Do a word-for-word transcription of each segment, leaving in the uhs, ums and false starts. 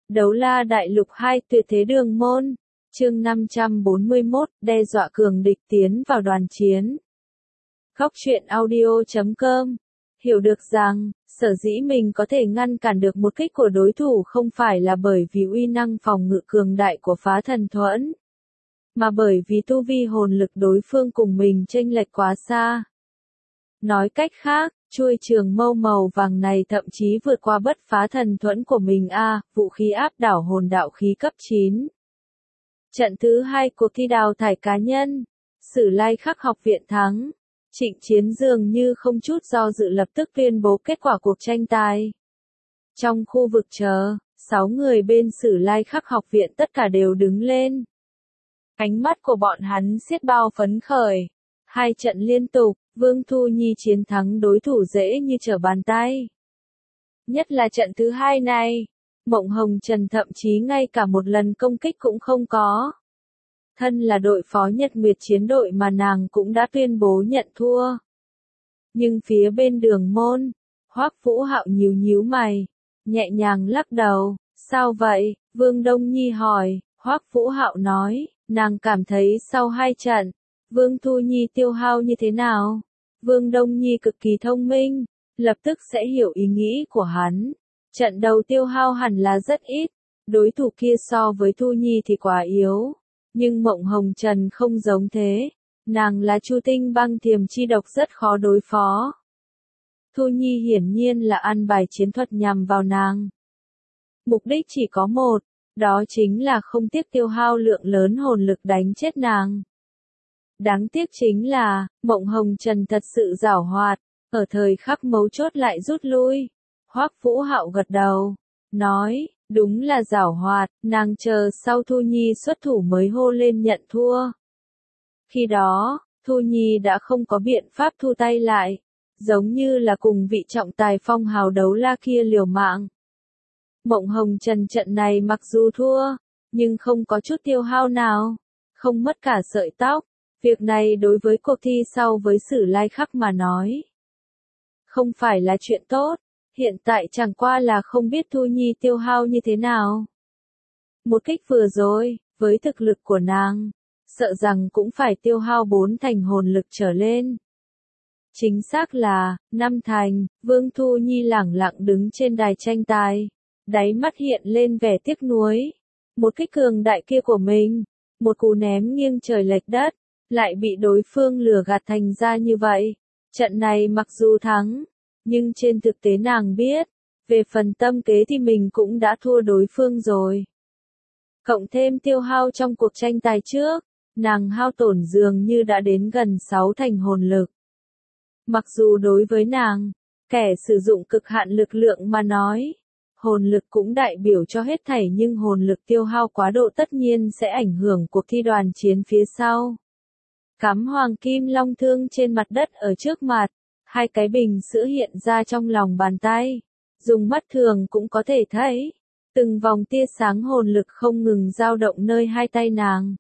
Đấu La Đại Lục hai Tuyệt Thế Đường Môn, chương năm trăm bốn mươi mốt, đe dọa cường địch tiến vào đoàn chiến. Góc truyện audio chấm com hiểu được rằng, sở dĩ mình có thể ngăn cản được một kích của đối thủ không phải là bởi vì uy năng phòng ngự cường đại của phá thần thuẫn, mà bởi vì tu vi hồn lực đối phương cùng mình chênh lệch quá xa. Nói cách khác, chuôi trường mâu màu vàng này thậm chí vượt qua bất phá thần thuẫn của mình a, vũ khí áp đảo hồn đạo khí cấp chín. Trận thứ hai cuộc thi đào thải cá nhân, Sử Lai Khắc học viện thắng. Trịnh Chiến dường như không chút do dự lập tức tuyên bố kết quả cuộc tranh tài. Trong khu vực chờ, sáu người bên Sử Lai Khắc học viện tất cả đều đứng lên. Ánh mắt của bọn hắn xiết bao phấn khởi. Hai trận liên tục, Vương Thu Nhi chiến thắng đối thủ dễ như trở bàn tay. Nhất là trận thứ hai này, Mộng Hồng Trần thậm chí ngay cả một lần công kích cũng không có. Thân là đội phó Nhật Nguyệt chiến đội mà nàng cũng đã tuyên bố nhận thua. Nhưng phía bên Đường Môn, Hoắc Vũ Hạo nhíu nhíu mày, nhẹ nhàng lắc đầu. Sao vậy? Vương Đông Nhi hỏi. Hoắc Vũ Hạo nói, nàng cảm thấy sau hai trận, Vương Thu Nhi tiêu hao như thế nào? Vương Đông Nhi cực kỳ thông minh, lập tức sẽ hiểu ý nghĩ của hắn. Trận đầu tiêu hao hẳn là rất ít, đối thủ kia so với Thu Nhi thì quá yếu. Nhưng Mộng Hồng Trần không giống thế, nàng là Chu Tinh băng thiềm chi độc rất khó đối phó. Thu Nhi hiển nhiên là ăn bài chiến thuật nhằm vào nàng. Mục đích chỉ có một, đó chính là không tiếc tiêu hao lượng lớn hồn lực đánh chết nàng. Đáng tiếc chính là, Mộng Hồng Trần thật sự giảo hoạt, ở thời khắc mấu chốt lại rút lui. Hoắc Vũ Hạo gật đầu, nói, đúng là giảo hoạt, nàng chờ sau Thu Nhi xuất thủ mới hô lên nhận thua. Khi đó, Thu Nhi đã không có biện pháp thu tay lại, giống như là cùng vị trọng tài phong hào đấu la kia liều mạng. Mộng Hồng Trần trận này mặc dù thua, nhưng không có chút tiêu hao nào, không mất cả sợi tóc. Việc này đối với cuộc thi sau với Sử Lai Khắc mà nói, không phải là chuyện tốt, hiện tại chẳng qua là không biết Thu Nhi tiêu hao như thế nào. Một kích vừa rồi, với thực lực của nàng, sợ rằng cũng phải tiêu hao bốn thành hồn lực trở lên. Chính xác là, năm thành. Vương Thu Nhi lẳng lặng đứng trên đài tranh tài, đáy mắt hiện lên vẻ tiếc nuối. Một kích cường đại kia của mình, một cú ném nghiêng trời lệch đất, lại bị đối phương lừa gạt thành ra như vậy. Trận này mặc dù thắng, nhưng trên thực tế nàng biết, về phần tâm kế thì mình cũng đã thua đối phương rồi. Cộng thêm tiêu hao trong cuộc tranh tài trước, nàng hao tổn dường như đã đến gần sáu thành hồn lực. Mặc dù đối với nàng, kẻ sử dụng cực hạn lực lượng mà nói, hồn lực cũng đại biểu cho hết thảy, nhưng hồn lực tiêu hao quá độ tất nhiên sẽ ảnh hưởng cuộc thi đoàn chiến phía sau. Cắm hoàng kim long thương trên mặt đất ở trước mặt, hai cái bình sữa hiện ra trong lòng bàn tay, dùng mắt thường cũng có thể thấy, từng vòng tia sáng hồn lực không ngừng dao động nơi hai tay nàng.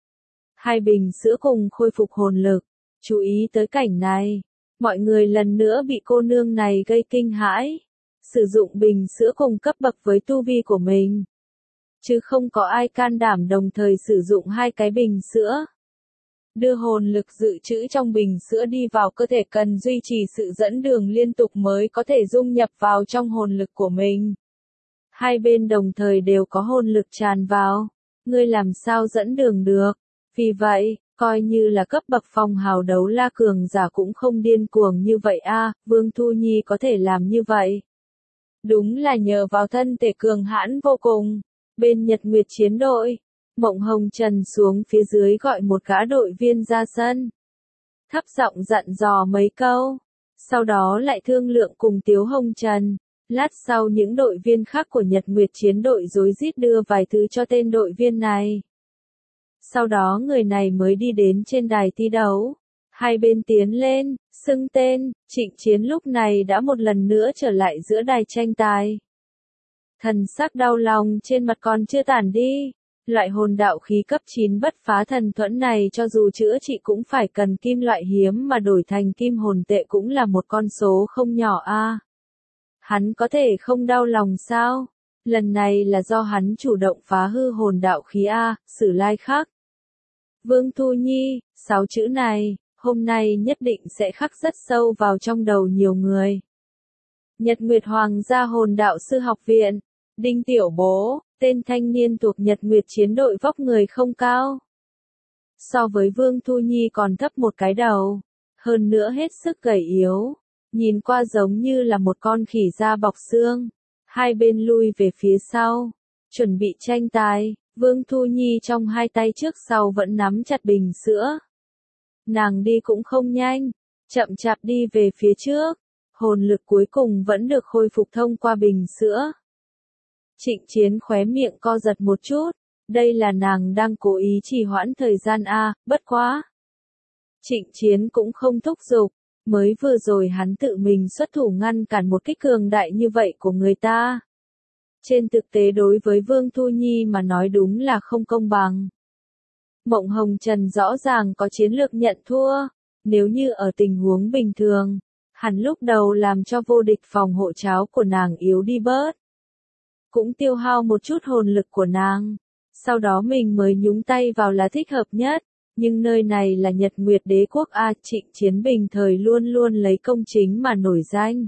Hai bình sữa cùng khôi phục hồn lực, chú ý tới cảnh này, mọi người lần nữa bị cô nương này gây kinh hãi, sử dụng bình sữa cùng cấp bậc với tu vi của mình, chứ không có ai can đảm đồng thời sử dụng hai cái bình sữa. Đưa hồn lực dự trữ trong bình sữa đi vào cơ thể cần duy trì sự dẫn đường liên tục mới có thể dung nhập vào trong hồn lực của mình. Hai bên đồng thời đều có hồn lực tràn vào, ngươi làm sao dẫn đường được? Vì vậy, coi như là cấp bậc phong hào đấu la cường giả cũng không điên cuồng như vậy a, Vương Thu Nhi có thể làm như vậy. Đúng là nhờ vào thân thể cường hãn vô cùng. Bên Nhật Nguyệt chiến đội, Mộng Hồng Trần xuống phía dưới gọi một gã đội viên ra sân. Thấp giọng dặn dò mấy câu, sau đó lại thương lượng cùng Tiếu Hồng Trần. Lát sau những đội viên khác của Nhật Nguyệt chiến đội rối rít đưa vài thứ cho tên đội viên này. Sau đó người này mới đi đến trên đài thi đấu. Hai bên tiến lên, xưng tên. Trịnh Chiến lúc này đã một lần nữa trở lại giữa đài tranh tài. Thần sắc đau lòng trên mặt còn chưa tản đi. Loại hồn đạo khí cấp chín bất phá thần thuẫn này cho dù chữa trị cũng phải cần kim loại hiếm mà đổi thành kim hồn tệ cũng là một con số không nhỏ a. Hắn có thể không đau lòng sao? Lần này là do hắn chủ động phá hư hồn đạo khí A, Sử Lai Khắc. Vương Thu Nhi, sáu chữ này, hôm nay nhất định sẽ khắc rất sâu vào trong đầu nhiều người. Nhật Nguyệt Hoàng gia hồn đạo sư học viện, Đinh Tiểu Bố, tên thanh niên thuộc Nhật Nguyệt chiến đội vóc người không cao. So với Vương Thu Nhi còn thấp một cái đầu, hơn nữa hết sức gầy yếu, nhìn qua giống như là một con khỉ da bọc xương. Hai bên lui về phía sau, chuẩn bị tranh tài, Vương Thu Nhi trong hai tay trước sau vẫn nắm chặt bình sữa. Nàng đi cũng không nhanh, chậm chạp đi về phía trước, hồn lực cuối cùng vẫn được khôi phục thông qua bình sữa. Trịnh Chiến khóe miệng co giật một chút, đây là nàng đang cố ý trì hoãn thời gian a, bất quá. Trịnh Chiến cũng không thúc giục, mới vừa rồi hắn tự mình xuất thủ ngăn cản một kích cường đại như vậy của người ta. Trên thực tế đối với Vương Thu Nhi mà nói đúng là không công bằng. Mộng Hồng Trần rõ ràng có chiến lược nhận thua, nếu như ở tình huống bình thường, hắn lúc đầu làm cho vô địch phòng hộ cháo của nàng yếu đi bớt. Cũng tiêu hao một chút hồn lực của nàng, sau đó mình mới nhúng tay vào là thích hợp nhất. Nhưng nơi này là Nhật Nguyệt Đế quốc A, Trịnh Chiến bình thời luôn luôn lấy công chính mà nổi danh.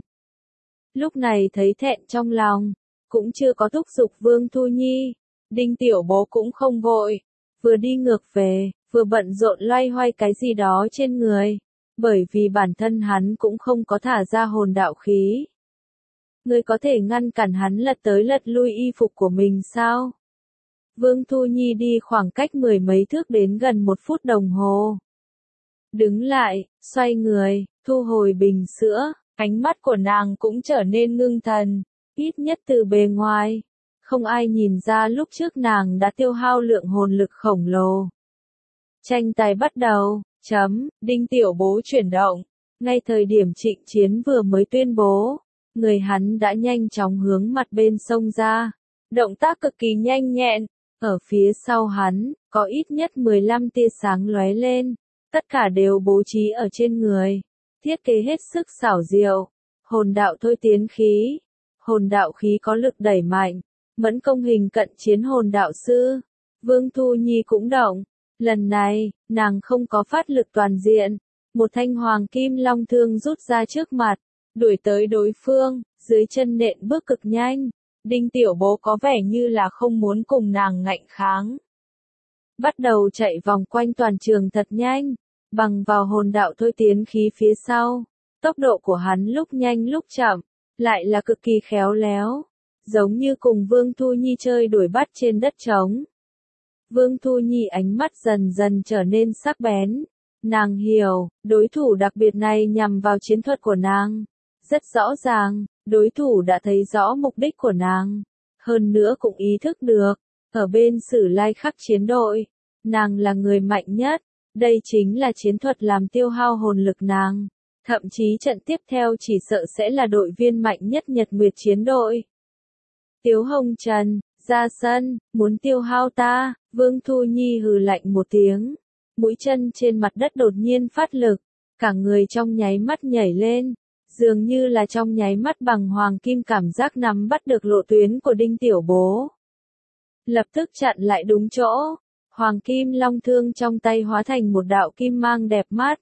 Lúc này thấy thẹn trong lòng, cũng chưa có thúc giục Vương Thu Nhi, Đinh Tiểu Bố cũng không vội, vừa đi ngược về, vừa bận rộn loay hoay cái gì đó trên người, bởi vì bản thân hắn cũng không có thả ra hồn đạo khí. Ngươi có thể ngăn cản hắn lật tới lật lui y phục của mình sao? Vương Thu Nhi đi khoảng cách mười mấy thước đến gần một phút đồng hồ. Đứng lại, xoay người, thu hồi bình sữa, ánh mắt của nàng cũng trở nên ngưng thần, ít nhất từ bề ngoài. Không ai nhìn ra lúc trước nàng đã tiêu hao lượng hồn lực khổng lồ. Tranh tài bắt đầu, chấm, Đinh Tiểu Bố chuyển động. Ngay thời điểm Trịnh Chiến vừa mới tuyên bố, người hắn đã nhanh chóng hướng mặt bên sông ra. Động tác cực kỳ nhanh nhẹn. Ở phía sau hắn, có ít nhất mười lăm tia sáng lóe lên, tất cả đều bố trí ở trên người, thiết kế hết sức xảo diệu. Hồn đạo thôi tiến khí, hồn đạo khí có lực đẩy mạnh, mẫn công hình cận chiến hồn đạo sư. Vương Thu Nhi cũng động, lần này, nàng không có phát lực toàn diện, một thanh hoàng kim long thương rút ra trước mặt, đuổi tới đối phương, dưới chân nện bước cực nhanh. Đinh Tiểu Bố có vẻ như là không muốn cùng nàng ngạnh kháng. Bắt đầu chạy vòng quanh toàn trường thật nhanh, bằng vào hồn đạo thôi tiến khí phía sau. Tốc độ của hắn lúc nhanh lúc chậm, lại là cực kỳ khéo léo, giống như cùng Vương Thu Nhi chơi đuổi bắt trên đất trống. Vương Thu Nhi ánh mắt dần dần trở nên sắc bén. Nàng hiểu, đối thủ đặc biệt này nhằm vào chiến thuật của nàng. Rất rõ ràng, đối thủ đã thấy rõ mục đích của nàng. Hơn nữa cũng ý thức được, ở bên Sử Lai Khắc chiến đội, nàng là người mạnh nhất. Đây chính là chiến thuật làm tiêu hao hồn lực nàng. Thậm chí trận tiếp theo chỉ sợ sẽ là đội viên mạnh nhất Nhật Nguyệt chiến đội. Tiếu Hồng Trần, ra sân, muốn tiêu hao ta, Vương Thu Nhi hừ lạnh một tiếng. Mũi chân trên mặt đất đột nhiên phát lực, cả người trong nháy mắt nhảy lên. Dường như là trong nháy mắt bằng hoàng kim cảm giác nắm bắt được lộ tuyến của Đinh Tiểu Bố. Lập tức chặn lại đúng chỗ, hoàng kim long thương trong tay hóa thành một đạo kim mang đẹp mắt.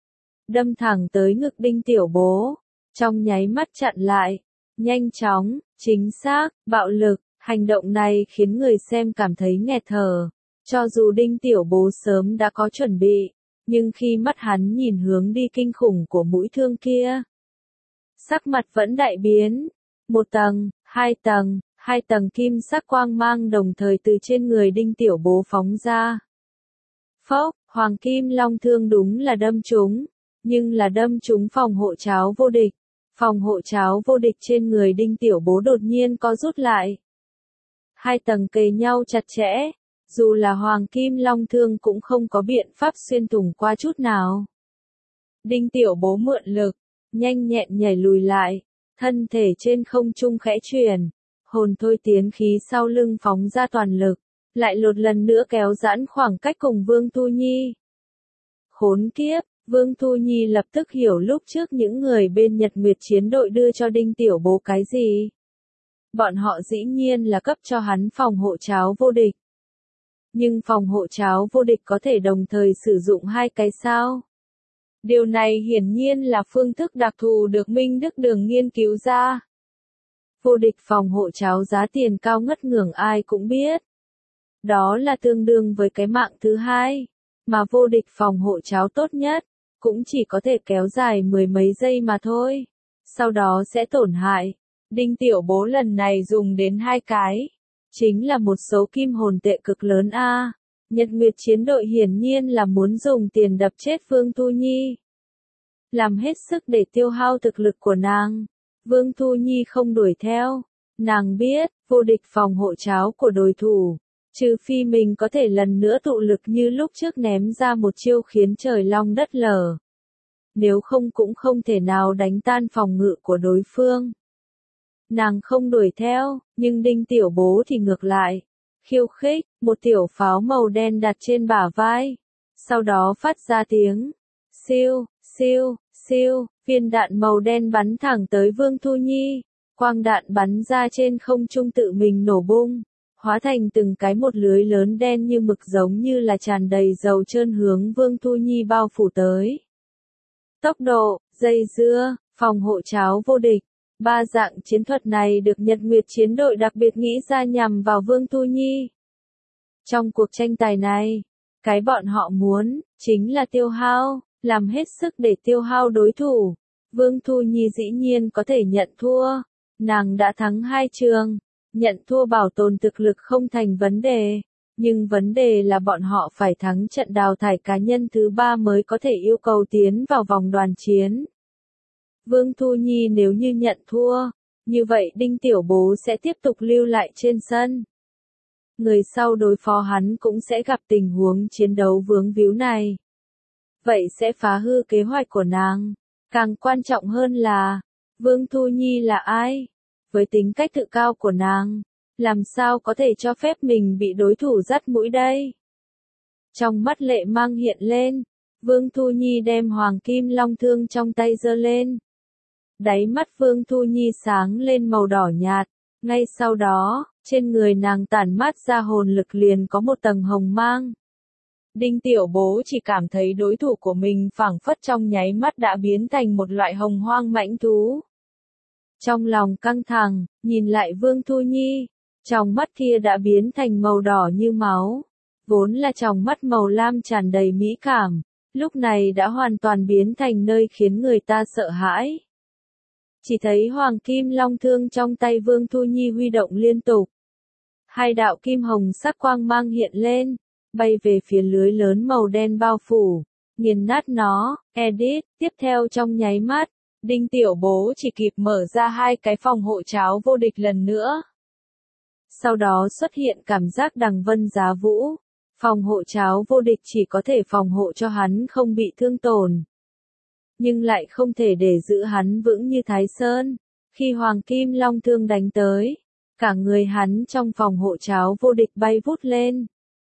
Đâm thẳng tới ngực Đinh Tiểu Bố, trong nháy mắt chặn lại, nhanh chóng, chính xác, bạo lực, hành động này khiến người xem cảm thấy nghẹt thở. Cho dù Đinh Tiểu Bố sớm đã có chuẩn bị, nhưng khi mắt hắn nhìn hướng đi kinh khủng của mũi thương kia, sắc mặt vẫn đại biến. Một tầng, hai tầng, hai tầng kim sắc quang mang đồng thời từ trên người Đinh Tiểu Bố phóng ra. Phốc, hoàng kim long thương đúng là đâm trúng, nhưng là đâm trúng phòng hộ cháo vô địch. Phòng hộ cháo vô địch trên người Đinh Tiểu Bố đột nhiên có rút lại. Hai tầng kề nhau chặt chẽ, dù là hoàng kim long thương cũng không có biện pháp xuyên thủng qua chút nào. Đinh Tiểu Bố mượn lực, nhanh nhẹn nhảy lùi lại, thân thể trên không trung khẽ chuyển, hồn thôi tiến khí sau lưng phóng ra toàn lực, lại một lần nữa kéo giãn khoảng cách cùng Vương Thu Nhi. Khốn kiếp, Vương Thu Nhi lập tức hiểu lúc trước những người bên Nhật Nguyệt chiến đội đưa cho Đinh Tiểu Bố cái gì. bọn họ dĩ nhiên là cấp cho hắn phòng hộ cháo vô địch. Nhưng phòng hộ cháo vô địch có thể đồng thời sử dụng hai cái sao? Điều này hiển nhiên là phương thức đặc thù được Minh Đức Đường nghiên cứu ra. Vô địch phòng hộ cháo giá tiền cao ngất ngưởng ai cũng biết. Đó là tương đương với cái mạng thứ hai, mà vô địch phòng hộ cháo tốt nhất, cũng chỉ có thể kéo dài mười mấy giây mà thôi. Sau đó sẽ tổn hại. Đinh Tiểu Bố lần này dùng đến hai cái. Chính là một số kim hồn tệ cực lớn a. Nhật Nguyệt chiến đội hiển nhiên là muốn dùng tiền đập chết Vương Thu Nhi. Làm hết sức để tiêu hao thực lực của nàng. Vương Thu Nhi không đuổi theo. Nàng biết, vô địch phòng hộ cháo của đối thủ. Trừ phi mình có thể lần nữa tụ lực như lúc trước ném ra một chiêu khiến trời long đất lở. Nếu không cũng không thể nào đánh tan phòng ngự của đối phương. Nàng không đuổi theo, nhưng Đinh Tiểu Bố thì ngược lại. Khiêu khích, một tiểu pháo màu đen đặt trên bả vai. Sau đó phát ra tiếng. Siêu, siêu, siêu, viên đạn màu đen bắn thẳng tới Vương Thu Nhi. Quang đạn bắn ra trên không trung tự mình nổ bung. Hóa thành từng cái một lưới lớn đen như mực giống như là tràn đầy dầu trơn hướng Vương Thu Nhi bao phủ tới. Tốc độ, dây dưa, phòng hộ cháo vô địch. Ba dạng chiến thuật này được Nhật Nguyệt chiến đội đặc biệt nghĩ ra nhằm vào Vương Thu Nhi. Trong cuộc tranh tài này, cái bọn họ muốn, chính là tiêu hao, làm hết sức để tiêu hao đối thủ. Vương Thu Nhi dĩ nhiên có thể nhận thua. Nàng đã thắng hai trường, nhận thua bảo tồn thực lực không thành vấn đề. Nhưng vấn đề là bọn họ phải thắng trận đào thải cá nhân thứ ba mới có thể yêu cầu tiến vào vòng đoàn chiến. Vương Thu Nhi nếu như nhận thua, như vậy Đinh Tiểu Bố sẽ tiếp tục lưu lại trên sân. Người sau đối phó hắn cũng sẽ gặp tình huống chiến đấu vướng víu này. Vậy sẽ phá hư kế hoạch của nàng. Càng quan trọng hơn là, Vương Thu Nhi là ai? Với tính cách tự cao của nàng, làm sao có thể cho phép mình bị đối thủ dắt mũi đây? Trong mắt lệ mang hiện lên, Vương Thu Nhi đem hoàng kim long thương trong tay giơ lên. Đáy mắt Vương Thu Nhi sáng lên màu đỏ nhạt, ngay sau đó, trên người nàng tản mát ra hồn lực liền có một tầng hồng mang. Đinh Tiểu Bố chỉ cảm thấy đối thủ của mình phảng phất trong nháy mắt đã biến thành một loại hồng hoang mãnh thú. Trong lòng căng thẳng, nhìn lại Vương Thu Nhi, trong mắt kia đã biến thành màu đỏ như máu. Vốn là trong mắt màu lam tràn đầy mỹ cảm, lúc này đã hoàn toàn biến thành nơi khiến người ta sợ hãi. Chỉ thấy hoàng kim long thương trong tay Vương Thu Nhi huy động liên tục. Hai đạo kim hồng sắc quang mang hiện lên, bay về phía lưới lớn màu đen bao phủ, nghiền nát nó. Edit, tiếp theo trong nháy mắt, Đinh Tiểu Bố chỉ kịp mở ra hai cái phòng hộ cháo vô địch lần nữa. Sau đó xuất hiện cảm giác đằng vân giá vũ, phòng hộ cháo vô địch chỉ có thể phòng hộ cho hắn không bị thương tổn. Nhưng lại không thể để giữ hắn vững như Thái Sơn. Khi Hoàng Kim Long thương đánh tới, cả người hắn trong phòng hộ cháo vô địch bay vút lên.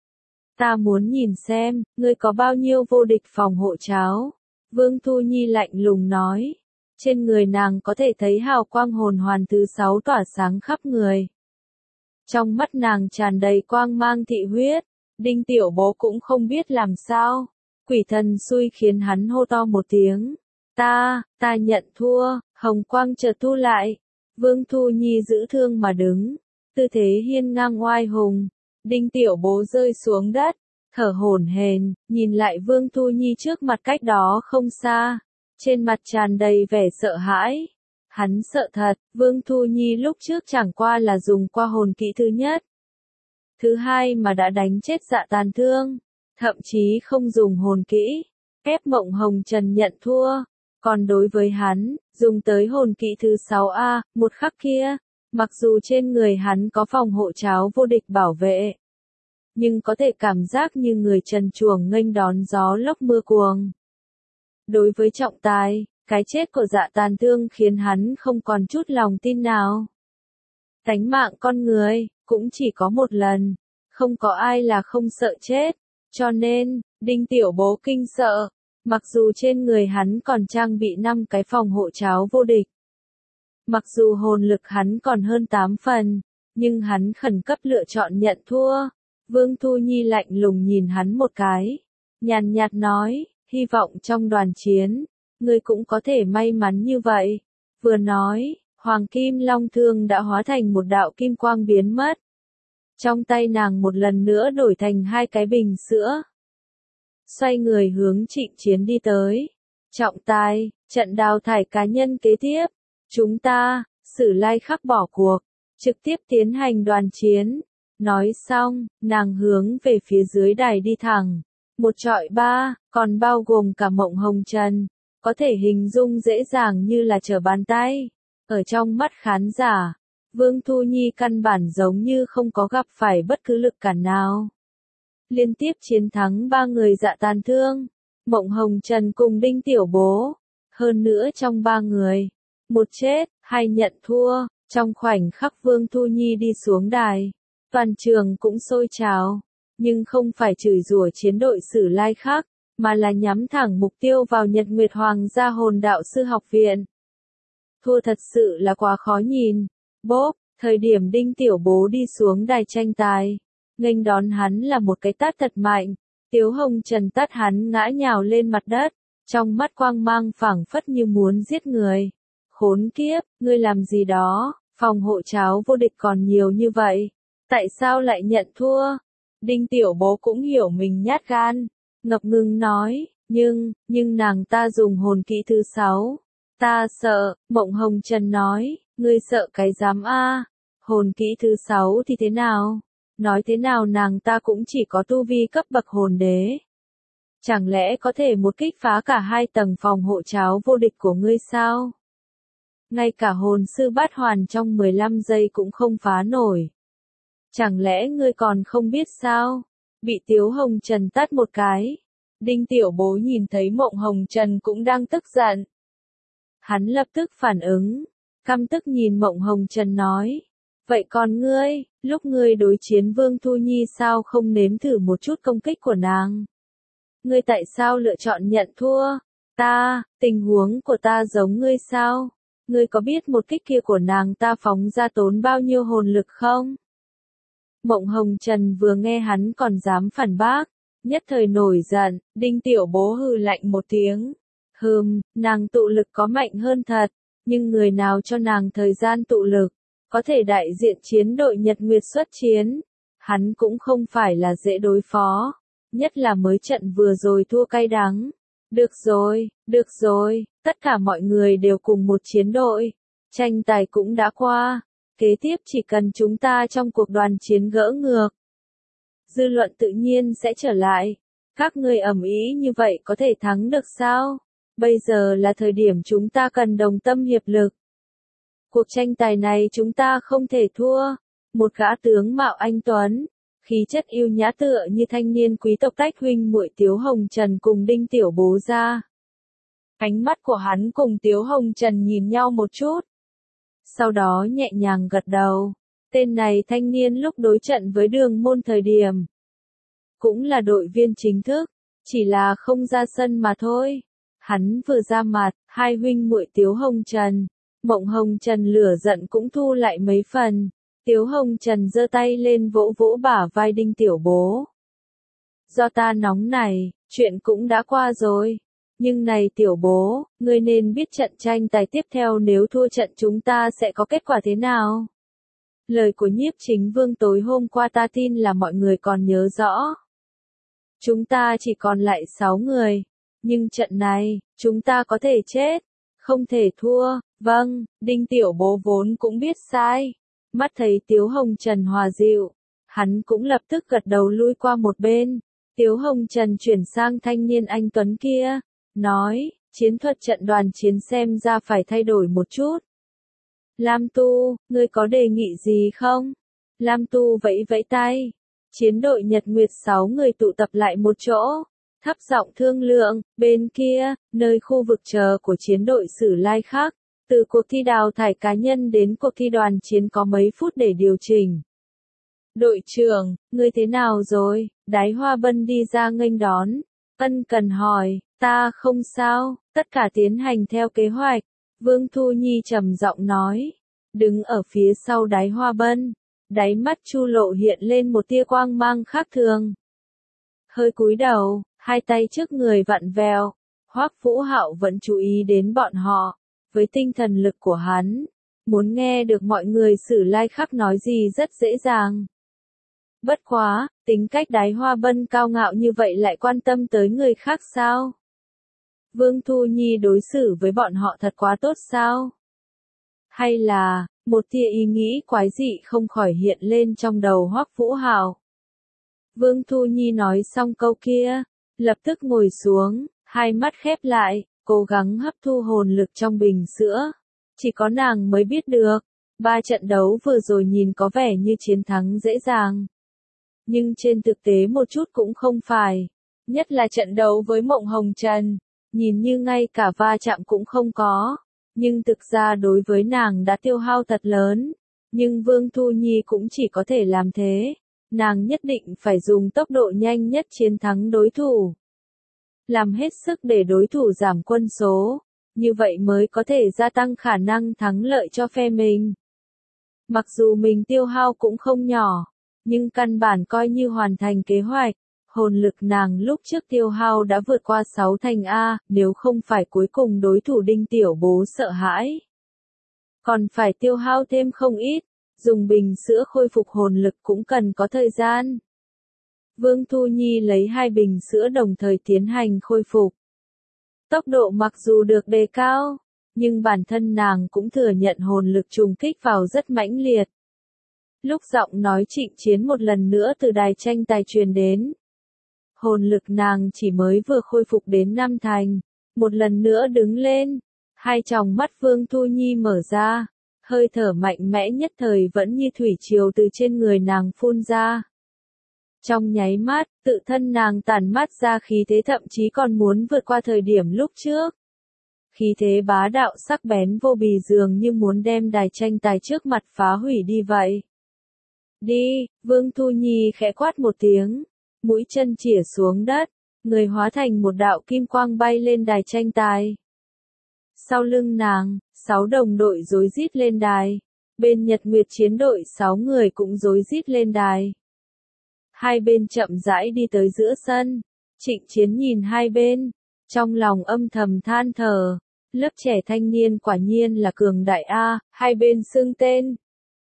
Ta muốn nhìn xem, ngươi có bao nhiêu vô địch phòng hộ cháo. Vương Thu Nhi lạnh lùng nói. Trên người nàng có thể thấy hào quang hồn hoàn thứ sáu tỏa sáng khắp người. Trong mắt nàng tràn đầy quang mang thị huyết. Đinh Tiểu Bố cũng không biết làm sao. Quỷ thần xui khiến hắn hô to một tiếng. Ta, ta nhận thua. Hồng quang chợt thu lại. Vương Thu Nhi giữ thương mà đứng. Tư thế hiên ngang oai hùng. Đinh Tiểu Bố rơi xuống đất. Thở hổn hển, nhìn lại Vương Thu Nhi trước mặt cách đó không xa. Trên mặt tràn đầy vẻ sợ hãi. Hắn sợ thật, Vương Thu Nhi lúc trước chẳng qua là dùng qua hồn kỹ thứ nhất. Thứ hai mà đã đánh chết Dạ Tàn Thương. Thậm chí không dùng hồn kỹ. Ép Mộng Hồng Trần nhận thua. Còn đối với hắn, dùng tới hồn kỹ thứ sáu A, một khắc kia. Mặc dù trên người hắn có phòng hộ cháo vô địch bảo vệ. Nhưng có thể cảm giác như người trần truồng nghênh đón gió lốc mưa cuồng. Đối với trọng tài, cái chết của Dạ Tàn Thương khiến hắn không còn chút lòng tin nào. Tánh mạng con người, cũng chỉ có một lần. Không có ai là không sợ chết. Cho nên, Đinh Tiểu Bố kinh sợ. Mặc dù trên người hắn còn trang bị năm cái phòng hộ cháo vô địch. Mặc dù hồn lực hắn còn hơn tám phần, nhưng hắn khẩn cấp lựa chọn nhận thua. Vương Thu Nhi lạnh lùng nhìn hắn một cái, nhàn nhạt nói, hy vọng trong đoàn chiến, ngươi cũng có thể may mắn như vậy. Vừa nói, Hoàng Kim Long Thương đã hóa thành một đạo kim quang biến mất. Trong tay nàng một lần nữa đổi thành hai cái bình sữa. Xoay người hướng Trịnh Chiến đi tới. Trọng tài, trận đào thải cá nhân kế tiếp. Chúng ta, Sử Lai Khắc bỏ cuộc, trực tiếp tiến hành đoàn chiến. Nói xong, nàng hướng về phía dưới đài đi thẳng. Một trọi ba, còn bao gồm cả Mộng Hồng Trần. Có thể hình dung dễ dàng như là trở bàn tay. Ở trong mắt khán giả, Vương Thu Nhi căn bản giống như không có gặp phải bất cứ lực cản nào. Liên tiếp chiến thắng ba người dạ tàn thương, Mộng Hồng Trần cùng Đinh Tiểu Bố. Hơn nữa trong ba người, một chết, hai nhận thua. Trong khoảnh khắc Vương Thu Nhi đi xuống đài, toàn trường cũng sôi trào. Nhưng không phải chửi rủa chiến đội Sử Lai Khắc, mà là nhắm thẳng mục tiêu vào Nhật Nguyệt Hoàng gia Hồn Đạo Sư Học Viện. Thua thật sự là quá khó nhìn. Bốp, thời điểm Đinh Tiểu Bố đi xuống đài tranh tài, nghênh đón hắn là một cái tát thật mạnh. Tiếu Hồng Trần tát hắn ngã nhào lên mặt đất, trong mắt quang mang phảng phất như muốn giết người. Khốn kiếp, ngươi làm gì đó, phòng hộ cháo vô địch còn nhiều như vậy, tại sao lại nhận thua? Đinh Tiểu Bố cũng hiểu mình nhát gan, ngập ngừng nói, nhưng, nhưng nàng ta dùng hồn kỹ thứ sáu. Ta sợ, Mộng Hồng Trần nói, ngươi sợ cái dám a? Hồn kỹ thứ sáu thì thế nào? Nói thế nào nàng ta cũng chỉ có tu vi cấp bậc hồn đế. Chẳng lẽ có thể một kích phá cả hai tầng phòng hộ cháo vô địch của ngươi sao? Ngay cả hồn sư bát hoàn trong mười lăm giây cũng không phá nổi. Chẳng lẽ ngươi còn không biết sao? Bị Tiếu Hồng Trần tát một cái. Đinh Tiểu Bố nhìn thấy Mộng Hồng Trần cũng đang tức giận. Hắn lập tức phản ứng, căm tức nhìn Mộng Hồng Trần nói. Vậy còn ngươi, lúc ngươi đối chiến Vương Thu Nhi sao không nếm thử một chút công kích của nàng? Ngươi tại sao lựa chọn nhận thua? Ta, tình huống của ta giống ngươi sao? Ngươi có biết một kích kia của nàng ta phóng ra tốn bao nhiêu hồn lực không? Mộng Hồng Trần vừa nghe hắn còn dám phản bác, nhất thời nổi giận. Đinh Tiểu Bố hừ lạnh một tiếng. Hừm, nàng tụ lực có mạnh hơn thật, nhưng người nào cho nàng thời gian tụ lực, có thể đại diện chiến đội Nhật Nguyệt xuất chiến, hắn cũng không phải là dễ đối phó, nhất là mới trận vừa rồi thua cay đắng. Được rồi, được rồi, tất cả mọi người đều cùng một chiến đội, tranh tài cũng đã qua, kế tiếp chỉ cần chúng ta trong cuộc đoàn chiến gỡ ngược, dư luận tự nhiên sẽ trở lại. Các ngươi ầm ĩ như vậy có thể thắng được sao? Bây giờ là thời điểm chúng ta cần đồng tâm hiệp lực. Cuộc tranh tài này chúng ta không thể thua. Một gã tướng mạo anh tuấn, khí chất yêu nhã tựa như thanh niên quý tộc tách huynh muội Tiếu Hồng Trần cùng Đinh Tiểu Bố ra. Ánh mắt của hắn cùng Tiếu Hồng Trần nhìn nhau một chút. Sau đó nhẹ nhàng gật đầu. Tên này thanh niên lúc đối trận với Đường Môn thời điểm, cũng là đội viên chính thức, chỉ là không ra sân mà thôi. Hắn vừa ra mặt, hai huynh muội Tiếu Hồng Trần, Mộng Hồng Trần lửa giận cũng thu lại mấy phần. Tiếu Hồng Trần giơ tay lên vỗ vỗ bả vai Đinh Tiểu Bố. Do ta nóng này, chuyện cũng đã qua rồi. Nhưng này Tiểu Bố, ngươi nên biết trận tranh tài tiếp theo nếu thua trận chúng ta sẽ có kết quả thế nào. Lời của Nhiếp Chính Vương tối hôm qua ta tin là mọi người còn nhớ rõ. Chúng ta chỉ còn lại sáu người. Nhưng trận này, chúng ta có thể chết, không thể thua. Vâng, Đinh Tiểu Bố vốn cũng biết sai. Mắt thấy Tiếu Hồng Trần hòa dịu, hắn cũng lập tức gật đầu lui qua một bên. Tiếu Hồng Trần chuyển sang thanh niên anh tuấn kia, nói, chiến thuật trận đoàn chiến xem ra phải thay đổi một chút. Lam Tu, ngươi có đề nghị gì không? Lam Tu vẫy vẫy tay. Chiến đội Nhật Nguyệt sáu người tụ tập lại một chỗ, thấp giọng thương lượng. Bên kia, nơi khu vực chờ của chiến đội Sử Lai Khắc, từ cuộc thi đào thải cá nhân đến cuộc thi đoàn chiến có mấy phút để điều chỉnh. Đội trưởng, ngươi thế nào rồi? Đái Hoa Bân đi ra nghênh đón. Ân cần hỏi, ta không sao, tất cả tiến hành theo kế hoạch. Vương Thu Nhi trầm giọng nói. Đứng ở phía sau Đái Hoa Bân, đáy mắt Chu Lộ hiện lên một tia quang mang khác thường. Hơi cúi đầu, hai tay trước người vặn vẹo, Hoắc Vũ Hạo vẫn chú ý đến bọn họ, với tinh thần lực của hắn, muốn nghe được mọi người Sử Lai Khắc nói gì rất dễ dàng. Bất quá, tính cách Đái Hoa Bân cao ngạo như vậy lại quan tâm tới người khác sao? Vương Thu Nhi đối xử với bọn họ thật quá tốt sao? Hay là, một tia ý nghĩ quái dị không khỏi hiện lên trong đầu Hoắc Vũ Hạo. Vương Thu Nhi nói xong câu kia, lập tức ngồi xuống, hai mắt khép lại, cố gắng hấp thu hồn lực trong bình sữa. Chỉ có nàng mới biết được, ba trận đấu vừa rồi nhìn có vẻ như chiến thắng dễ dàng. Nhưng trên thực tế một chút cũng không phải. Nhất là trận đấu với Mộng Hồng Trần, nhìn như ngay cả va chạm cũng không có. Nhưng thực ra đối với nàng đã tiêu hao thật lớn. Nhưng Vương Thu Nhi cũng chỉ có thể làm thế. Nàng nhất định phải dùng tốc độ nhanh nhất chiến thắng đối thủ. Làm hết sức để đối thủ giảm quân số. Như vậy mới có thể gia tăng khả năng thắng lợi cho phe mình. Mặc dù mình tiêu hao cũng không nhỏ, nhưng căn bản coi như hoàn thành kế hoạch. Hồn lực nàng lúc trước tiêu hao đã vượt qua sáu thành A, nếu không phải cuối cùng đối thủ Đinh Tiểu Bố sợ hãi. Còn phải tiêu hao thêm không ít, dùng bình sữa khôi phục hồn lực cũng cần có thời gian. Vương Thu Nhi lấy hai bình sữa đồng thời tiến hành khôi phục. Tốc độ mặc dù được đề cao, nhưng bản thân nàng cũng thừa nhận hồn lực trùng kích vào rất mãnh liệt. Lúc giọng nói Trịnh Chiến một lần nữa từ đài tranh tài truyền đến. Hồn lực nàng chỉ mới vừa khôi phục đến năm thành, một lần nữa đứng lên, hai tròng mắt Vương Thu Nhi mở ra, hơi thở mạnh mẽ nhất thời vẫn như thủy triều từ trên người nàng phun ra. Trong nháy mắt, tự thân nàng tản mát ra khí thế thậm chí còn muốn vượt qua thời điểm lúc trước. Khí thế bá đạo sắc bén vô bì dường như muốn đem đài tranh tài trước mặt phá hủy đi vậy. Đi, Vương Thu Nhi khẽ quát một tiếng, mũi chân chĩa xuống đất, người hóa thành một đạo kim quang bay lên đài tranh tài. Sau lưng nàng, sáu đồng đội rối rít lên đài, bên Nhật Nguyệt chiến đội sáu người cũng rối rít lên đài. Hai bên chậm rãi đi tới giữa sân, Trịnh Chiến nhìn hai bên, trong lòng âm thầm than thở, lớp trẻ thanh niên quả nhiên là cường đại A, hai bên xưng tên.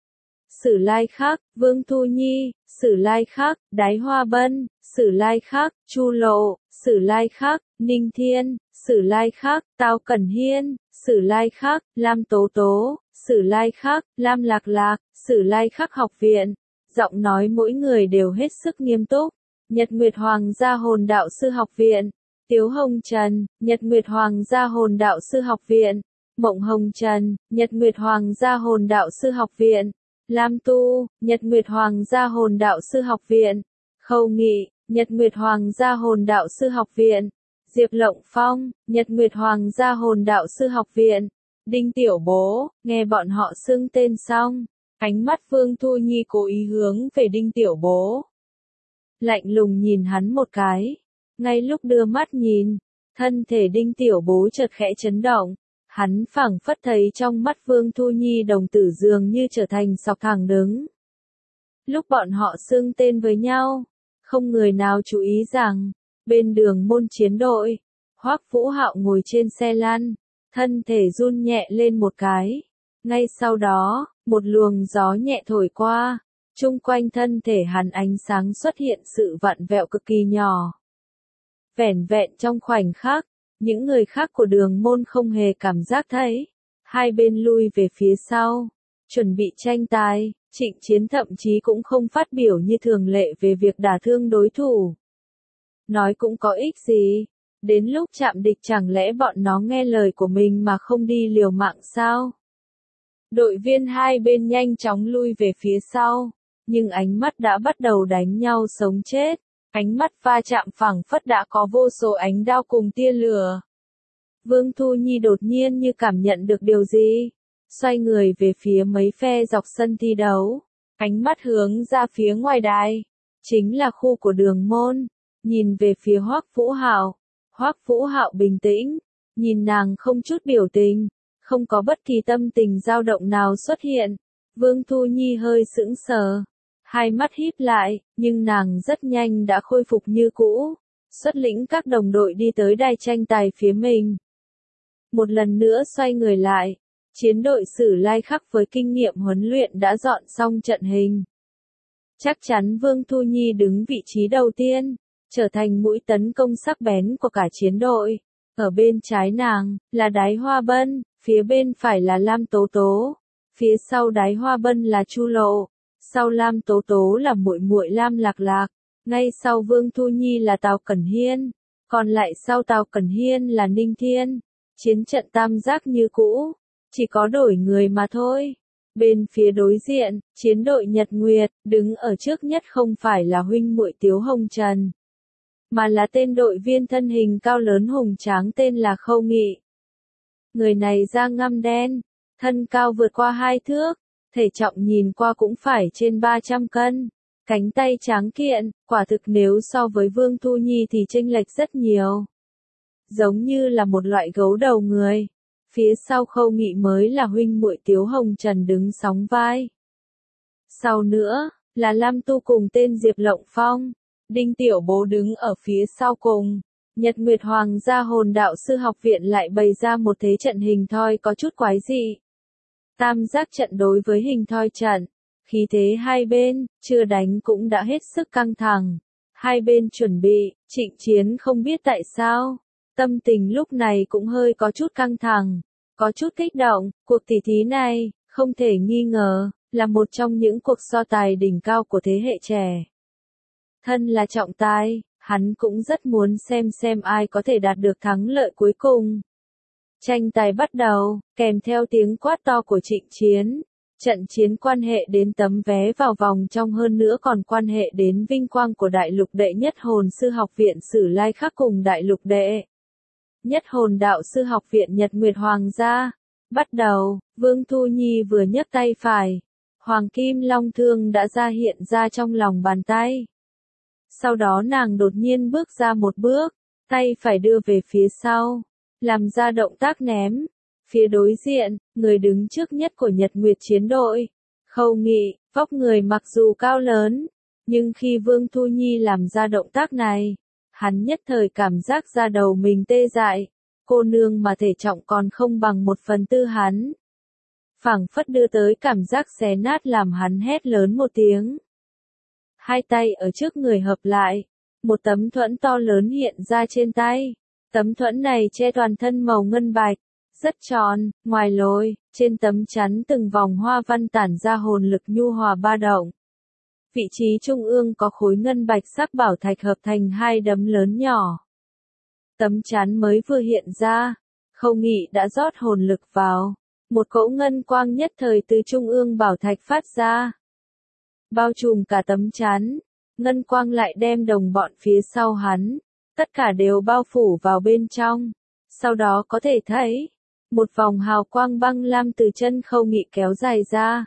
Sử Lai Khắc, Vương Thu Nhi, Sử Lai Khắc, Đái Hoa Bân, Sử Lai Khắc, Chu Lộ, Sử Lai Khắc, Ninh Thiên, Sử Lai Khắc, Tao Cẩn Hiên, Sử Lai Khắc, Lam Tố Tố, Sử Lai Khắc, Lam Lạc Lạc, Sử Lai Khắc học viện. Giọng nói mỗi người đều hết sức nghiêm túc. Nhật Nguyệt Hoàng gia Hồn Đạo sư học viện, Tiếu Hồng Trần, Nhật Nguyệt Hoàng gia Hồn Đạo sư học viện, Mộng Hồng Trần, Nhật Nguyệt Hoàng gia Hồn Đạo sư học viện, Lam Tu, Nhật Nguyệt Hoàng gia Hồn Đạo sư học viện, Khâu Nghị, Nhật Nguyệt Hoàng gia Hồn Đạo sư học viện, Diệp Lộng Phong, Nhật Nguyệt Hoàng gia Hồn Đạo sư học viện, Đinh Tiểu Bố. Nghe bọn họ xưng tên xong, ánh mắt Vương Thu Nhi cố ý hướng về Đinh Tiểu Bố. Lạnh lùng nhìn hắn một cái. Ngay lúc đưa mắt nhìn, thân thể Đinh Tiểu Bố chợt khẽ chấn động. Hắn phảng phất thấy trong mắt Vương Thu Nhi đồng tử dường như trở thành sọc thẳng đứng. Lúc bọn họ xưng tên với nhau, không người nào chú ý rằng, bên đường môn chiến đội, Hoắc Vũ Hạo ngồi trên xe lăn, thân thể run nhẹ lên một cái. Ngay sau đó, một luồng gió nhẹ thổi qua, chung quanh thân thể hắn ánh sáng xuất hiện sự vặn vẹo cực kỳ nhỏ. Vẻn vẹn trong khoảnh khắc, những người khác của đường môn không hề cảm giác thấy. Hai bên lui về phía sau, chuẩn bị tranh tài, Trịnh Chiến thậm chí cũng không phát biểu như thường lệ về việc đả thương đối thủ. Nói cũng có ích gì, đến lúc chạm địch chẳng lẽ bọn nó nghe lời của mình mà không đi liều mạng sao? Đội viên hai bên nhanh chóng lui về phía sau, nhưng ánh mắt đã bắt đầu đánh nhau sống chết. Ánh mắt va chạm phảng phất đã có vô số ánh đao cùng tia lửa. Vương Thu Nhi đột nhiên như cảm nhận được điều gì, xoay người về phía mấy phe dọc sân thi đấu, ánh mắt hướng ra phía ngoài đài, chính là khu của đường môn, nhìn về phía Hoắc Vũ Hạo. Hoắc Vũ Hạo bình tĩnh, nhìn nàng không chút biểu tình, không có bất kỳ tâm tình dao động nào xuất hiện. Vương Thu Nhi hơi sững sờ, hai mắt híp lại, nhưng nàng rất nhanh đã khôi phục như cũ, xuất lĩnh các đồng đội đi tới đài tranh tài phía mình. Một lần nữa xoay người lại, chiến đội Sử Lai Khắc với kinh nghiệm huấn luyện đã dọn xong trận hình. Chắc chắn Vương Thu Nhi đứng vị trí đầu tiên, trở thành mũi tấn công sắc bén của cả chiến đội. Ở bên trái nàng, là Đái Hoa Bân, phía bên phải là Lam Tố Tố, phía sau Đái Hoa Bân là Chu Lộ, sau Lam Tố Tố là muội muội Lam Lạc Lạc, ngay sau Vương Thu Nhi là Tào Cẩn Hiên, còn lại sau Tào Cẩn Hiên là Ninh Thiên. Chiến trận tam giác như cũ, chỉ có đổi người mà thôi. Bên phía đối diện, chiến đội Nhật Nguyệt, đứng ở trước nhất không phải là huynh muội Tiếu Hồng Trần, mà là tên đội viên thân hình cao lớn hùng tráng tên là Khâu Nghị. Người này da ngăm đen, thân cao vượt qua hai thước, thể trọng nhìn qua cũng phải trên ba trăm cân, cánh tay tráng kiện, quả thực nếu so với Vương Thu Nhi thì chênh lệch rất nhiều. Giống như là một loại gấu đầu người. Phía sau Khâu Nghị mới là huynh muội Tiếu Hồng Trần đứng sóng vai. Sau nữa, là Lam Tu cùng tên Diệp Lộng Phong. Đinh Tiểu Bố đứng ở phía sau cùng. Nhật Nguyệt Hoàng gia Hồn Đạo Sư Học Viện lại bày ra một thế trận hình thoi có chút quái dị. Tam giác trận đối với hình thoi trận. Khí thế hai bên, chưa đánh cũng đã hết sức căng thẳng. Hai bên chuẩn bị, Trịnh Chiến không biết tại sao. Tâm tình lúc này cũng hơi có chút căng thẳng, có chút kích động. Cuộc tỷ thí này, không thể nghi ngờ, là một trong những cuộc so tài đỉnh cao của thế hệ trẻ. Thân là trọng tài, hắn cũng rất muốn xem xem ai có thể đạt được thắng lợi cuối cùng. Tranh tài bắt đầu, kèm theo tiếng quát to của Trịnh Chiến. Trận chiến quan hệ đến tấm vé vào vòng trong, hơn nữa còn quan hệ đến vinh quang của Đại Lục Đệ Nhất Hồn Sư Học Viện Sử Lai Khắc cùng Đại Lục Đệ Nhất Hồn Đạo Sư Học Viện Nhật Nguyệt Hoàng gia. Bắt đầu, Vương Thu Nhi vừa nhấc tay phải, Hoàng Kim Long Thương đã ra hiện ra trong lòng bàn tay. Sau đó nàng đột nhiên bước ra một bước, tay phải đưa về phía sau, làm ra động tác ném. Phía đối diện, người đứng trước nhất của Nhật Nguyệt chiến đội, Khâu Nghị, vóc người mặc dù cao lớn, nhưng khi Vương Thu Nhi làm ra động tác này, hắn nhất thời cảm giác da đầu mình tê dại, cô nương mà thể trọng còn không bằng một phần tư hắn. Phảng phất đưa tới cảm giác xé nát làm hắn hét lớn một tiếng. Hai tay ở trước người hợp lại, một tấm thuẫn to lớn hiện ra trên tay. Tấm thuẫn này che toàn thân màu ngân bạch, rất tròn, ngoài lồi, trên tấm chắn từng vòng hoa văn tản ra hồn lực nhu hòa ba động. Vị trí trung ương có khối ngân bạch sắc bảo thạch hợp thành hai đấm lớn nhỏ. Tấm chắn mới vừa hiện ra, Khâu Nghị đã rót hồn lực vào, một cỗ ngân quang nhất thời từ trung ương bảo thạch phát ra, bao trùm cả tấm chắn. Ngân quang lại đem đồng bọn phía sau hắn, tất cả đều bao phủ vào bên trong. Sau đó có thể thấy, một vòng hào quang băng lam từ chân Khâu Nghị kéo dài ra,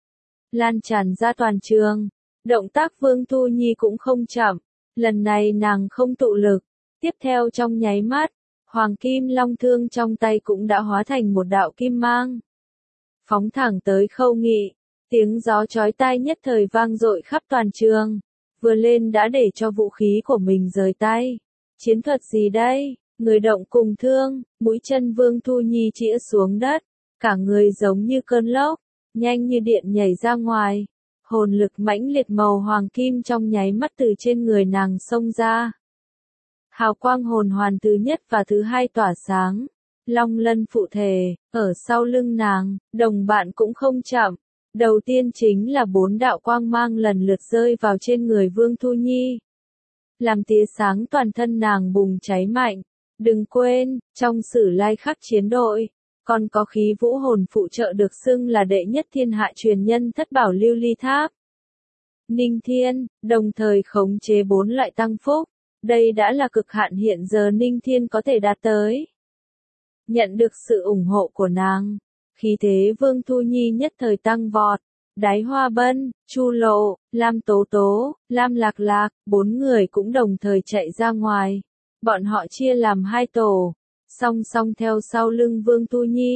lan tràn ra toàn trường. Động tác Vương Thu Nhi cũng không chậm, lần này nàng không tụ lực, tiếp theo trong nháy mắt, Hoàng Kim Long Thương trong tay cũng đã hóa thành một đạo kim mang, phóng thẳng tới Khâu Nghị. Tiếng gió chói tai nhất thời vang dội khắp toàn trường, vừa lên đã để cho vũ khí của mình rời tay. Chiến thuật gì đây? Người động cùng thương, mũi chân Vương Thu Nhi chĩa xuống đất, cả người giống như cơn lốc, nhanh như điện nhảy ra ngoài. Hồn lực mãnh liệt màu hoàng kim trong nháy mắt từ trên người nàng xông ra. Hào quang hồn hoàn thứ nhất và thứ hai tỏa sáng, long lân phụ thể, ở sau lưng nàng, đồng bạn cũng không chậm. Đầu tiên chính là bốn đạo quang mang lần lượt rơi vào trên người Vương Thu Nhi, làm tia sáng toàn thân nàng bùng cháy mạnh. Đừng quên, trong Sử Lai Khắc chiến đội, còn có khí vũ hồn phụ trợ được xưng là đệ nhất thiên hạ truyền nhân thất bảo lưu ly tháp. Ninh Thiên, đồng thời khống chế bốn loại tăng phúc. Đây đã là cực hạn hiện giờ Ninh Thiên có thể đạt tới. Nhận được sự ủng hộ của nàng, khí thế Vương Thu Nhi nhất thời tăng vọt. Đái Hoa Bân, Chu Lộ, Lam Tố Tố, Lam Lạc Lạc, bốn người cũng đồng thời chạy ra ngoài. Bọn họ chia làm hai tổ, song song theo sau lưng Vương Thu Nhi.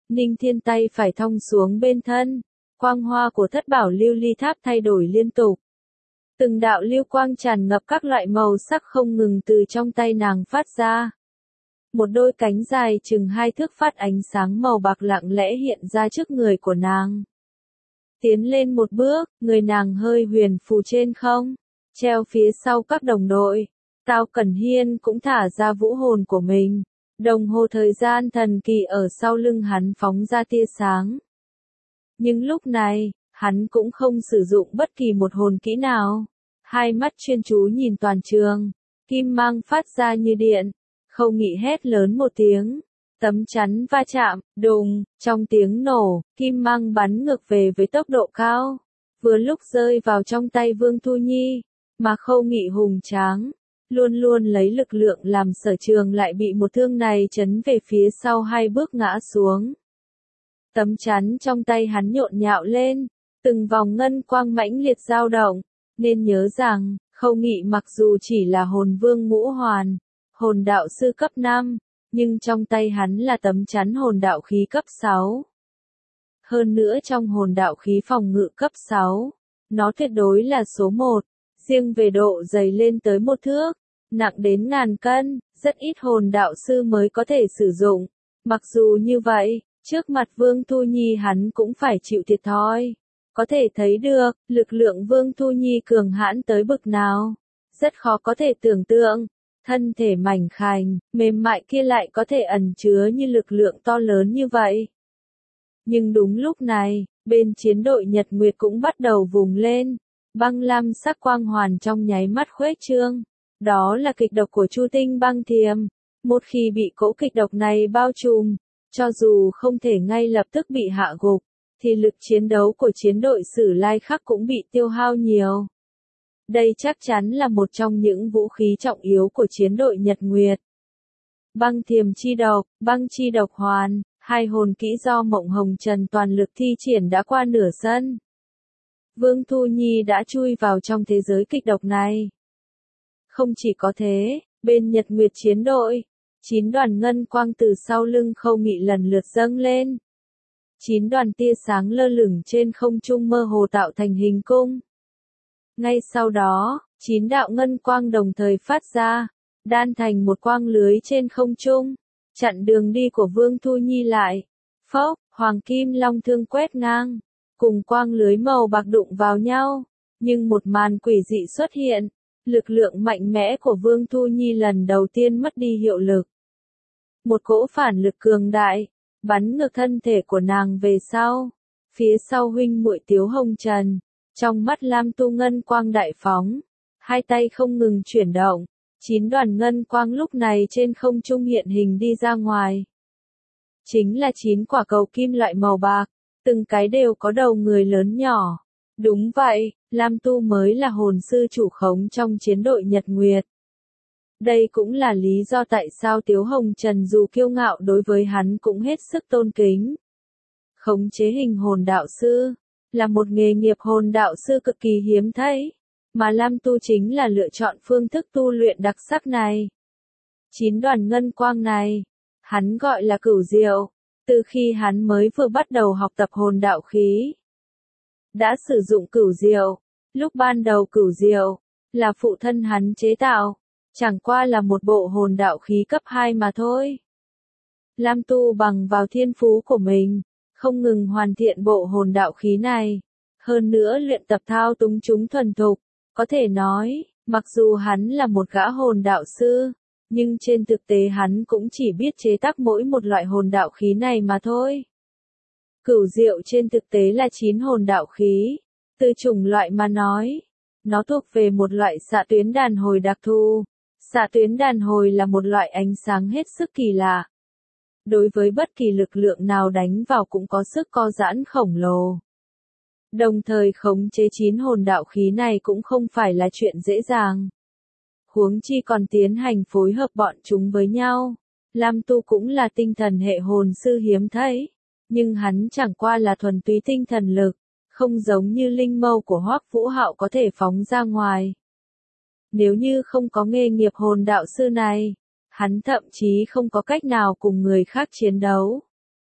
Ninh Thiên tay phải thong xuống bên thân, quang hoa của thất bảo lưu ly tháp thay đổi liên tục. Từng đạo lưu quang tràn ngập các loại màu sắc không ngừng từ trong tay nàng phát ra. Một đôi cánh dài chừng hai thước phát ánh sáng màu bạc lặng lẽ hiện ra trước người của nàng. Tiến lên một bước, người nàng hơi huyền phù trên không, treo phía sau các đồng đội. Tao Cẩn Hiên cũng thả ra vũ hồn của mình. Đồng hồ thời gian thần kỳ ở sau lưng hắn phóng ra tia sáng. Nhưng lúc này, hắn cũng không sử dụng bất kỳ một hồn kỹ nào. Hai mắt chuyên chú nhìn toàn trường, kim mang phát ra như điện, không nghĩ hét lớn một tiếng. Tấm chắn va chạm, đùng, trong tiếng nổ, kim mang bắn ngược về với tốc độ cao. Vừa lúc rơi vào trong tay Vương Thu Nhi, mà Khâu Nghị hùng tráng. Luôn luôn lấy lực lượng làm sở trường lại bị một thương này chấn về phía sau hai bước ngã xuống. Tấm chắn trong tay hắn nhộn nhạo lên, từng vòng ngân quang mãnh liệt dao động, nên nhớ rằng, Khâu Nghị mặc dù chỉ là hồn vương ngũ hoàn, hồn đạo sư cấp năm, nhưng trong tay hắn là tấm chắn hồn đạo khí cấp sáu. Hơn nữa trong hồn đạo khí phòng ngự cấp sáu, nó tuyệt đối là số một. Riêng về độ dày lên tới một thước, nặng đến ngàn cân, rất ít hồn đạo sư mới có thể sử dụng. Mặc dù như vậy, trước mặt Vương Thu Nhi hắn cũng phải chịu thiệt thòi. Có thể thấy được, lực lượng Vương Thu Nhi cường hãn tới bực nào. Rất khó có thể tưởng tượng, thân thể mảnh khảnh, mềm mại kia lại có thể ẩn chứa như lực lượng to lớn như vậy. Nhưng đúng lúc này, bên chiến đội Nhật Nguyệt cũng bắt đầu vùng lên. Băng lam sắc quang hoàn trong nháy mắt khuếch trương. Đó là kịch độc của Chu Tinh băng thiềm. Một khi bị cỗ kịch độc này bao trùm, cho dù không thể ngay lập tức bị hạ gục, thì lực chiến đấu của chiến đội Sử Lai Khắc cũng bị tiêu hao nhiều. Đây chắc chắn là một trong những vũ khí trọng yếu của chiến đội Nhật Nguyệt. Băng thiềm chi độc, băng chi độc hoàn, hai hồn kỹ do Mộng Hồng Trần toàn lực thi triển đã qua nửa sân. Vương Thu Nhi đã chui vào trong thế giới kịch độc này. Không chỉ có thế, bên Nhật Nguyệt chiến đội, chín đoàn ngân quang từ sau lưng Khâu Nghị lần lượt dâng lên. Chín đoàn tia sáng lơ lửng trên không trung mơ hồ tạo thành hình cung. Ngay sau đó, chín đạo ngân quang đồng thời phát ra, đan thành một quang lưới trên không trung, chặn đường đi của Vương Thu Nhi lại. Phốc, hoàng kim long thương quét ngang, cùng quang lưới màu bạc đụng vào nhau, nhưng một màn quỷ dị xuất hiện, lực lượng mạnh mẽ của Vương Thu Nhi lần đầu tiên mất đi hiệu lực. Một cỗ phản lực cường đại, bắn ngược thân thể của nàng về sau, phía sau huynh muội Tiếu Hồng Trần, trong mắt Lam Tu ngân quang đại phóng, hai tay không ngừng chuyển động, chín đoàn ngân quang lúc này trên không trung hiện hình đi ra ngoài. Chính là chín quả cầu kim loại màu bạc. Từng cái đều có đầu người lớn nhỏ. Đúng vậy, Lam Tu mới là hồn sư chủ khống trong chiến đội Nhật Nguyệt. Đây cũng là lý do tại sao Tiếu Hồng Trần dù kiêu ngạo đối với hắn cũng hết sức tôn kính. Khống chế hình hồn đạo sư, là một nghề nghiệp hồn đạo sư cực kỳ hiếm thấy, mà Lam Tu chính là lựa chọn phương thức tu luyện đặc sắc này. Chín đoàn ngân quang này, hắn gọi là cửu diệu. Từ khi hắn mới vừa bắt đầu học tập hồn đạo khí, đã sử dụng cửu diệu. Lúc ban đầu cửu diệu là phụ thân hắn chế tạo, chẳng qua là một bộ hồn đạo khí cấp hai mà thôi. Lam Tu bằng vào thiên phú của mình, không ngừng hoàn thiện bộ hồn đạo khí này, hơn nữa luyện tập thao túng chúng thuần thục, có thể nói, mặc dù hắn là một gã hồn đạo sư, nhưng trên thực tế hắn cũng chỉ biết chế tác mỗi một loại hồn đạo khí này mà thôi. Cửu diệu trên thực tế là chín hồn đạo khí. Từ chủng loại mà nói, nó thuộc về một loại xạ tuyến đàn hồi đặc thù. Xạ tuyến đàn hồi là một loại ánh sáng hết sức kỳ lạ. Đối với bất kỳ lực lượng nào đánh vào cũng có sức co giãn khổng lồ. Đồng thời khống chế chín hồn đạo khí này cũng không phải là chuyện dễ dàng. Huống chi còn tiến hành phối hợp bọn chúng với nhau. Lam Tu cũng là tinh thần hệ hồn sư hiếm thấy, nhưng hắn chẳng qua là thuần túy tinh thần lực, không giống như linh mâu của Hoắc Vũ Hạo có thể phóng ra ngoài. Nếu như không có nghề nghiệp hồn đạo sư này, hắn thậm chí không có cách nào cùng người khác chiến đấu.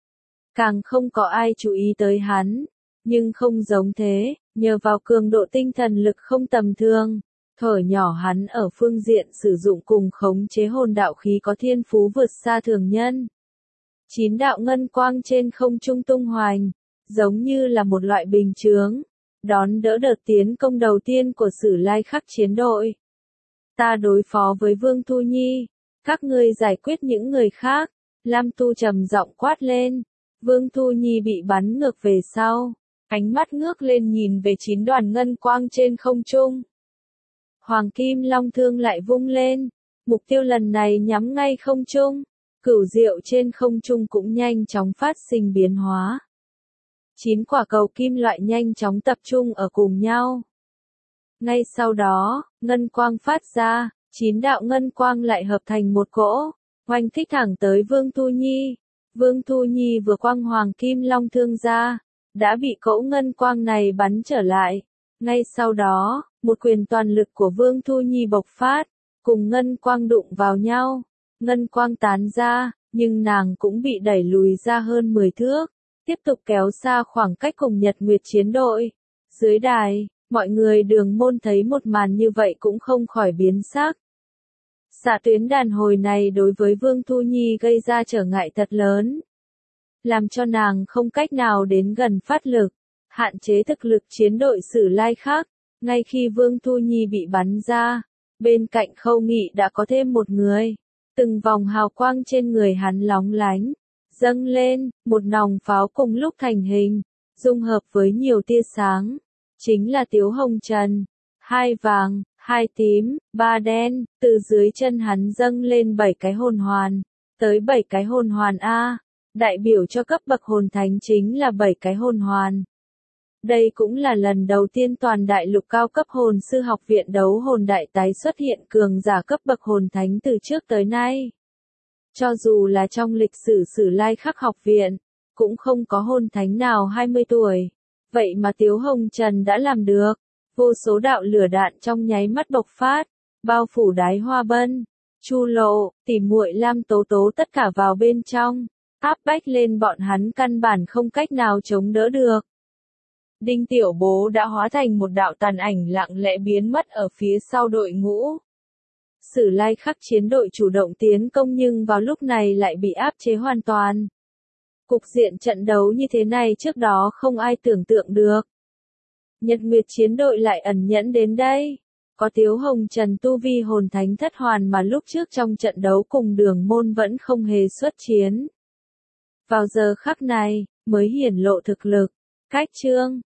càng không có ai chú ý tới hắn. Nhưng không giống thế, nhờ vào cường độ tinh thần lực không tầm thường, thở nhỏ hắn ở phương diện sử dụng cùng khống chế hồn đạo khí có thiên phú vượt xa thường nhân. Chín đạo ngân quang trên không trung tung hoành, giống như là một loại bình chướng, đón đỡ đợt tiến công đầu tiên của Sử Lai Khắc chiến đội. Ta đối phó với Vương Thu Nhi, các ngươi giải quyết những người khác, Lam Tu trầm giọng quát lên. Vương Thu Nhi bị bắn ngược về sau, ánh mắt ngước lên nhìn về chín đoàn ngân quang trên không trung. Hoàng Kim Long thương lại vung lên, mục tiêu lần này nhắm ngay không trung, cửu diệu trên không trung cũng nhanh chóng phát sinh biến hóa. Chín quả cầu kim loại nhanh chóng tập trung ở cùng nhau. Ngay sau đó, ngân quang phát ra, chín đạo ngân quang lại hợp thành một cỗ, oanh kích thẳng tới Vương Thu Nhi. Vương Thu Nhi vừa quăng Hoàng Kim Long thương ra, đã bị cỗ ngân quang này bắn trở lại. Ngay sau đó, một quyền toàn lực của Vương Thu Nhi bộc phát, cùng ngân quang đụng vào nhau. Ngân quang tán ra, nhưng nàng cũng bị đẩy lùi ra hơn mười thước, tiếp tục kéo xa khoảng cách cùng Nhật Nguyệt chiến đội. Dưới đài, mọi người Đường Môn thấy một màn như vậy cũng không khỏi biến sắc. Xạ tuyến đàn hồi này đối với Vương Thu Nhi gây ra trở ngại thật lớn, làm cho nàng không cách nào đến gần phát lực, hạn chế thực lực chiến đội Sử Lai Khắc. Ngay khi Vương Thu Nhi bị bắn ra, bên cạnh Khâu Nghị đã có thêm một người. Từng vòng hào quang trên người hắn lóng lánh, dâng lên, một nòng pháo cùng lúc thành hình, dung hợp với nhiều tia sáng. Chính là Tiếu Hồng Trần. Hai vàng, hai tím, ba đen, từ dưới chân hắn dâng lên bảy cái hồn hoàn, tới bảy cái hồn hoàn A, đại biểu cho cấp bậc hồn thánh chính là bảy cái hồn hoàn. Đây cũng là lần đầu tiên toàn đại lục cao cấp hồn sư học viện đấu hồn đại tái xuất hiện cường giả cấp bậc hồn thánh từ trước tới nay. Cho dù là trong lịch sử Sử Lai Khắc học viện, cũng không có hồn thánh nào hai mươi tuổi. Vậy mà Tiếu Hồng Trần đã làm được. Vô số đạo lửa đạn trong nháy mắt bộc phát, bao phủ Đái Hoa Bân, Chu Lộ, Tỷ muội Lam Tố Tố tất cả vào bên trong, áp bách lên bọn hắn căn bản không cách nào chống đỡ được. Đinh Tiểu Bố đã hóa thành một đạo tàn ảnh lặng lẽ biến mất ở phía sau đội ngũ. Sử Lai Khắc chiến đội chủ động tiến công nhưng vào lúc này lại bị áp chế hoàn toàn. Cục diện trận đấu như thế này trước đó không ai tưởng tượng được. Nhật Nguyệt chiến đội lại ẩn nhẫn đến đây. Có Tiếu Hồng Trần tu vi hồn thánh thất hoàn mà lúc trước trong trận đấu cùng Đường Môn vẫn không hề xuất chiến. Vào giờ khắc này, mới hiển lộ thực lực. Cách chương